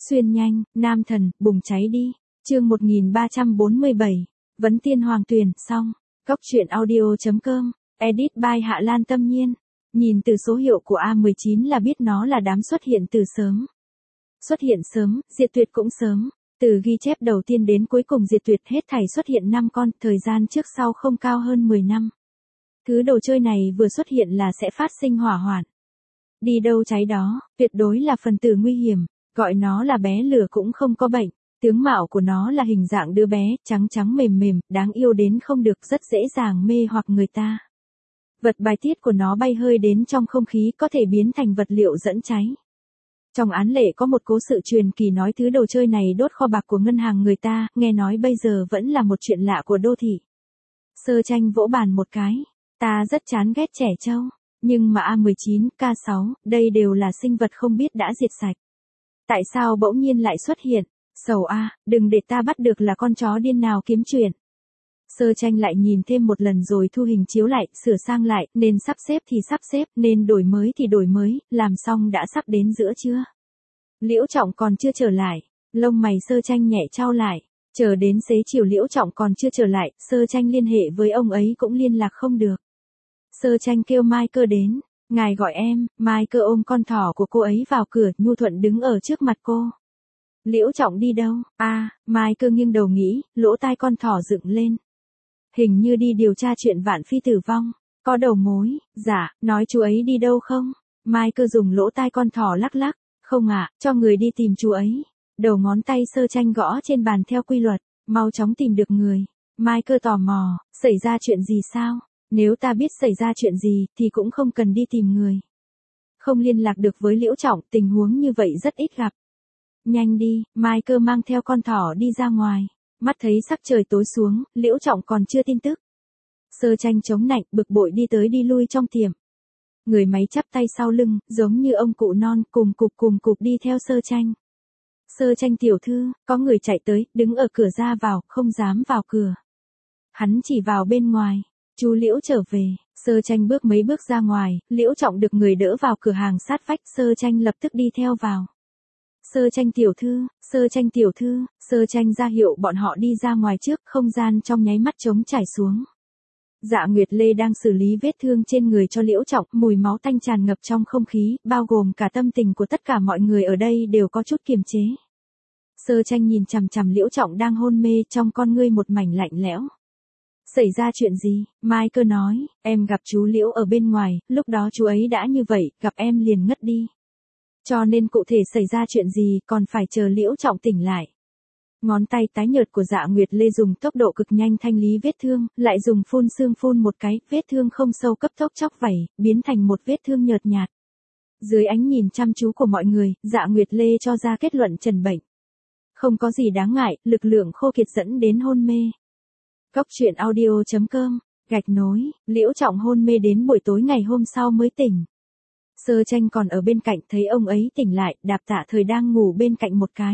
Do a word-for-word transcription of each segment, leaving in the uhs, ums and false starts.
Xuyên nhanh, nam thần, bùng cháy đi. Chương một nghìn ba trăm bốn mươi bảy. Vấn tiên hoàng tuyền, xong. Cốc truyện audio chấm com. Edit by Hạ Lan Tâm Nhiên. Nhìn từ số hiệu của A mười chín là biết nó là đám xuất hiện từ sớm. Xuất hiện sớm, diệt tuyệt cũng sớm. Từ ghi chép đầu tiên đến cuối cùng diệt tuyệt hết thảy xuất hiện năm con, thời gian trước sau không cao hơn mười năm. Thứ đồ chơi này vừa xuất hiện là sẽ phát sinh hỏa hoạn. Đi đâu cháy đó, tuyệt đối là phần tử nguy hiểm, gọi nó là bé lửa cũng không có bệnh. Tướng mạo của nó là hình dạng đứa bé, trắng trắng mềm mềm, đáng yêu đến không được, rất dễ dàng mê hoặc người ta. Vật bài tiết của nó bay hơi đến trong không khí, có thể biến thành vật liệu dẫn cháy. Trong án lệ có một cố sự truyền kỳ nói thứ đồ chơi này đốt kho bạc của ngân hàng người ta, nghe nói bây giờ vẫn là một chuyện lạ của đô thị. Sơ Tranh vỗ bàn một cái, ta rất chán ghét trẻ trâu, nhưng mà A mười chín, K sáu, đây đều là sinh vật không biết đã diệt sạch. Tại sao bỗng nhiên lại xuất hiện? Sầu a, đừng để ta bắt được là con chó điên nào kiếm chuyện. Sơ Tranh lại nhìn thêm một lần rồi thu hình chiếu lại, sửa sang lại, nên sắp xếp thì sắp xếp, nên đổi mới thì đổi mới, làm xong đã sắp đến giữa trưa. Liễu Trọng còn chưa trở lại, lông mày Sơ Tranh nhẹ chau lại, chờ đến xế chiều Liễu Trọng còn chưa trở lại, Sơ Tranh liên hệ với ông ấy cũng liên lạc không được. Sơ Tranh kêu Mai Cơ đến, ngài gọi em. Mai Cơ ôm con thỏ của cô ấy vào cửa, nhu thuận đứng ở trước mặt cô. Liễu Trọng đi đâu? A, à, Mai Cơ nghiêng đầu nghĩ, lỗ tai con thỏ dựng lên. Hình như đi điều tra chuyện Vạn Phi tử vong, có đầu mối. Dạ, nói chú ấy đi đâu không? Mai Cơ dùng lỗ tai con thỏ lắc lắc, không ạ, à, cho người đi tìm chú ấy. Đầu ngón tay Sơ Tranh gõ trên bàn theo quy luật, mau chóng tìm được người. Mai Cơ tò mò, xảy ra chuyện gì sao? Nếu ta biết xảy ra chuyện gì thì cũng không cần đi tìm người. Không liên lạc được với Liễu Trọng, tình huống như vậy rất ít gặp. Nhanh đi, Mai Cơ mang theo con thỏ đi ra ngoài. Mắt thấy sắc trời tối xuống, Liễu Trọng còn chưa tin tức. Sơ Tranh chống nạnh, bực bội đi tới đi lui trong tiệm. Người máy chắp tay sau lưng, giống như ông cụ non, cùng cục cùng cục đi theo Sơ Tranh. Sơ Tranh tiểu thư, có người chạy tới, đứng ở cửa ra vào, không dám vào cửa. Hắn chỉ vào bên ngoài. Chú Liễu trở về. Sơ Tranh bước mấy bước ra ngoài, Liễu Trọng được người đỡ vào cửa hàng sát vách, Sơ Tranh lập tức đi theo vào. Sơ Tranh tiểu thư, Sơ Tranh tiểu thư, Sơ Tranh ra hiệu bọn họ đi ra ngoài trước, không gian trong nháy mắt trống trải xuống. Dạ Nguyệt Lê đang xử lý vết thương trên người cho Liễu Trọng, mùi máu tanh tràn ngập trong không khí, bao gồm cả tâm tình của tất cả mọi người ở đây đều có chút kiềm chế. Sơ Tranh nhìn chằm chằm Liễu Trọng đang hôn mê, trong con ngươi một mảnh lạnh lẽo. Xảy ra chuyện gì? Mai Cơ nói, em gặp chú Liễu ở bên ngoài, lúc đó chú ấy đã như vậy, gặp em liền ngất đi. Cho nên cụ thể xảy ra chuyện gì còn phải chờ Liễu Trọng tỉnh lại. Ngón tay tái nhợt của Dạ Nguyệt Lê dùng tốc độ cực nhanh thanh lý vết thương, lại dùng phun sương phun một cái, vết thương không sâu cấp tốc chóc vảy, biến thành một vết thương nhợt nhạt. Dưới ánh nhìn chăm chú của mọi người, Dạ Nguyệt Lê cho ra kết luận trần bệnh. Không có gì đáng ngại, lực lượng khô kiệt dẫn đến hôn mê. Cốc truyện audio chấm com, gạch nối, Liễu Trọng hôn mê đến buổi tối ngày hôm sau mới tỉnh. Sơ Tranh còn ở bên cạnh, thấy ông ấy tỉnh lại, đạp Tạ Thời đang ngủ bên cạnh một cái.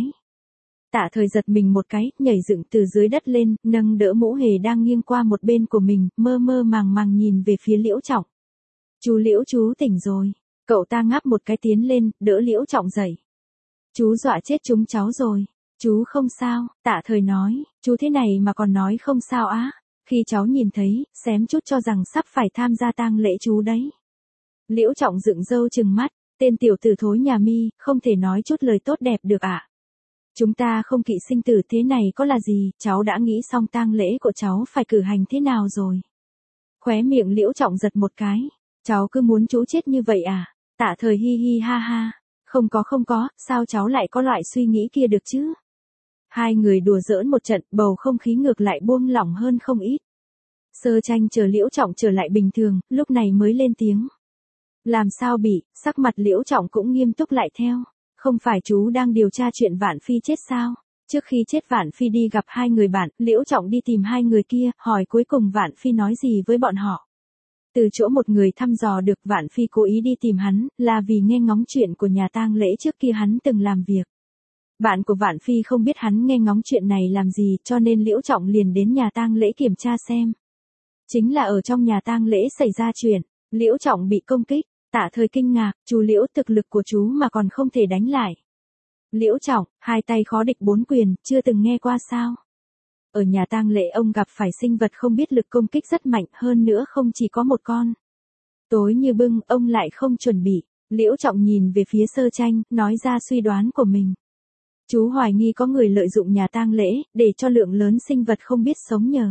Tạ Thời giật mình một cái, nhảy dựng từ dưới đất lên, nâng đỡ Mũ Hề đang nghiêng qua một bên của mình, mơ mơ màng màng nhìn về phía Liễu Trọng. Chú Liễu chú tỉnh rồi. Cậu ta ngáp một cái tiến lên, đỡ Liễu Trọng dậy. Chú dọa chết chúng cháu rồi. Chú không sao, Tạ Thời nói, chú thế này mà còn nói không sao á, khi cháu nhìn thấy, xém chút cho rằng sắp phải tham gia tang lễ chú đấy. Liễu Trọng dựng râu trừng mắt, tên tiểu tử thối nhà mi, không thể nói chút lời tốt đẹp được ạ. À? Chúng ta không kỵ sinh tử thế này có là gì, cháu đã nghĩ xong tang lễ của cháu phải cử hành thế nào rồi. Khóe miệng Liễu Trọng giật một cái, cháu cứ muốn chú chết như vậy à, Tạ Thời hi hi ha ha, không có không có, sao cháu lại có loại suy nghĩ kia được chứ. Hai người đùa giỡn một trận, bầu không khí ngược lại buông lỏng hơn không ít. Sơ Tranh chờ Liễu Trọng trở lại bình thường, lúc này mới lên tiếng. Làm sao bị, sắc mặt Liễu Trọng cũng nghiêm túc lại theo. Không phải chú đang điều tra chuyện Vạn Phi chết sao? Trước khi chết Vạn Phi đi gặp hai người bạn, Liễu Trọng đi tìm hai người kia, hỏi cuối cùng Vạn Phi nói gì với bọn họ. Từ chỗ một người thăm dò được Vạn Phi cố ý đi tìm hắn, là vì nghe ngóng chuyện của nhà tang lễ trước kia hắn từng làm việc. Bạn của Vạn Phi không biết hắn nghe ngóng chuyện này làm gì, cho nên Liễu Trọng liền đến nhà tang lễ kiểm tra xem. Chính là ở trong nhà tang lễ xảy ra chuyện, Liễu Trọng bị công kích. Tạ Thời kinh ngạc, chú Liễu thực lực của chú mà còn không thể đánh lại. Liễu Trọng, hai tay khó địch bốn quyền, chưa từng nghe qua sao? Ở nhà tang lễ ông gặp phải sinh vật không biết lực công kích rất mạnh, hơn nữa không chỉ có một con. Tối như bưng, ông lại không chuẩn bị. Liễu Trọng nhìn về phía Sơ Tranh, nói ra suy đoán của mình. Chú hoài nghi có người lợi dụng nhà tang lễ, để cho lượng lớn sinh vật không biết sống nhờ.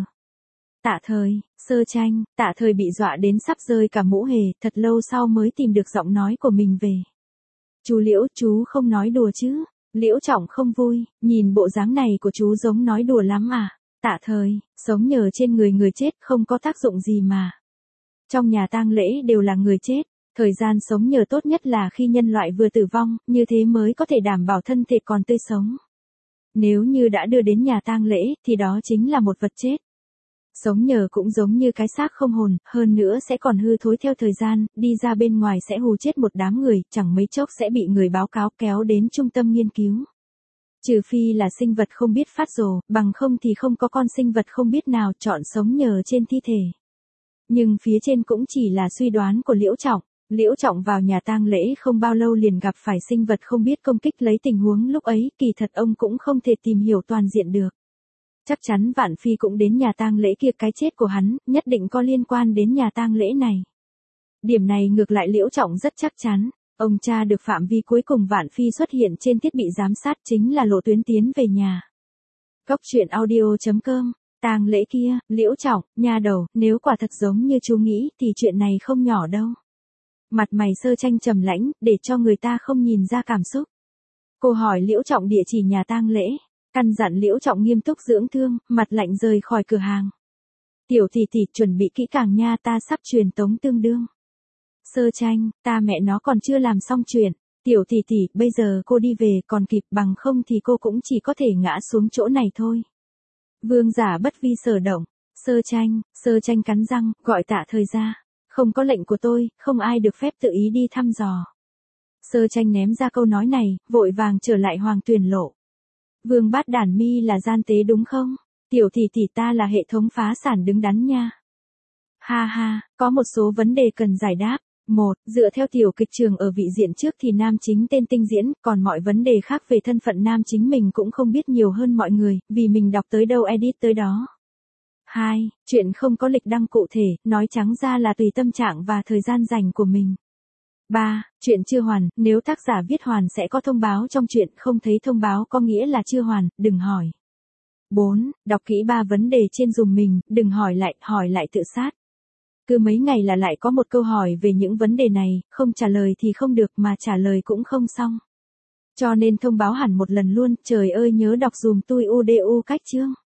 Tạ Thời, Sơ Tranh, Tạ Thời bị dọa đến sắp rơi cả mũ hề, thật lâu sau mới tìm được giọng nói của mình về. Chú Liễu, chú không nói đùa chứ? Liễu Trọng không vui, nhìn bộ dáng này của chú giống nói đùa lắm à? Tạ Thời, sống nhờ trên người người chết không có tác dụng gì mà. Trong nhà tang lễ đều là người chết, thời gian sống nhờ tốt nhất là khi nhân loại vừa tử vong, như thế mới có thể đảm bảo thân thể còn tươi sống. Nếu như đã đưa đến nhà tang lễ, thì đó chính là một vật chết. Sống nhờ cũng giống như cái xác không hồn, hơn nữa sẽ còn hư thối theo thời gian, đi ra bên ngoài sẽ hù chết một đám người, chẳng mấy chốc sẽ bị người báo cáo kéo đến trung tâm nghiên cứu. Trừ phi là sinh vật không biết phát rồ, bằng không thì không có con sinh vật không biết nào chọn sống nhờ trên thi thể. Nhưng phía trên cũng chỉ là suy đoán của Liễu Trọng. Liễu Trọng vào nhà tang lễ không bao lâu liền gặp phải sinh vật không biết công kích, lấy tình huống lúc ấy, kỳ thật ông cũng không thể tìm hiểu toàn diện được. Chắc chắn Vạn Phi cũng đến nhà tang lễ kia, cái chết của hắn, nhất định có liên quan đến nhà tang lễ này. Điểm này ngược lại Liễu Trọng rất chắc chắn, ông tra được phạm vi cuối cùng Vạn Phi xuất hiện trên thiết bị giám sát chính là lộ tuyến tiến về nhà. Cốc truyện audio chấm com, tang lễ kia, Liễu Trọng, nha đầu, nếu quả thật giống như chú nghĩ thì chuyện này không nhỏ đâu. Mặt mày Sơ Tranh trầm lãnh, để cho người ta không nhìn ra cảm xúc. Cô hỏi Liễu Trọng địa chỉ nhà tang lễ, căn dặn Liễu Trọng nghiêm túc dưỡng thương, mặt lạnh rời khỏi cửa hàng. Tiểu tỷ tỷ chuẩn bị kỹ càng nha, ta sắp truyền tống tương đương. Sơ Tranh, ta mẹ nó còn chưa làm xong chuyện. Tiểu tỷ tỷ, bây giờ cô đi về còn kịp, bằng không thì cô cũng chỉ có thể ngã xuống chỗ này thôi. Vương giả bất vi sở động. Sơ Tranh, Sơ Tranh cắn răng, gọi Tạ Thời ra. Không có lệnh của tôi, không ai được phép tự ý đi thăm dò. Sơ Tranh ném ra câu nói này, vội vàng trở lại Hoàng Tuyền Lộ. Vương Bát Đản Mi là gian tế đúng không? Tiểu tỷ tỷ, ta là hệ thống phá sản đứng đắn nha. Ha ha, có một số vấn đề cần giải đáp. Một, dựa theo tiểu kịch trường ở vị diện trước thì nam chính tên Tinh diễn, còn mọi vấn đề khác về thân phận nam chính mình cũng không biết nhiều hơn mọi người, vì mình đọc tới đâu edit tới đó. Hai, chuyện không có lịch đăng cụ thể, nói trắng ra là tùy tâm trạng và thời gian rảnh của mình. Ba, chuyện chưa hoàn, nếu tác giả viết hoàn sẽ có thông báo trong chuyện, không thấy thông báo có nghĩa là chưa hoàn, đừng hỏi. Bốn, đọc kỹ ba vấn đề trên dùm mình, đừng hỏi lại, hỏi lại tự sát. Cứ mấy ngày là lại có một câu hỏi về những vấn đề này, không trả lời thì không được mà trả lời cũng không xong. Cho nên thông báo hẳn một lần luôn, trời ơi nhớ đọc dùm tui u đê u cách chương.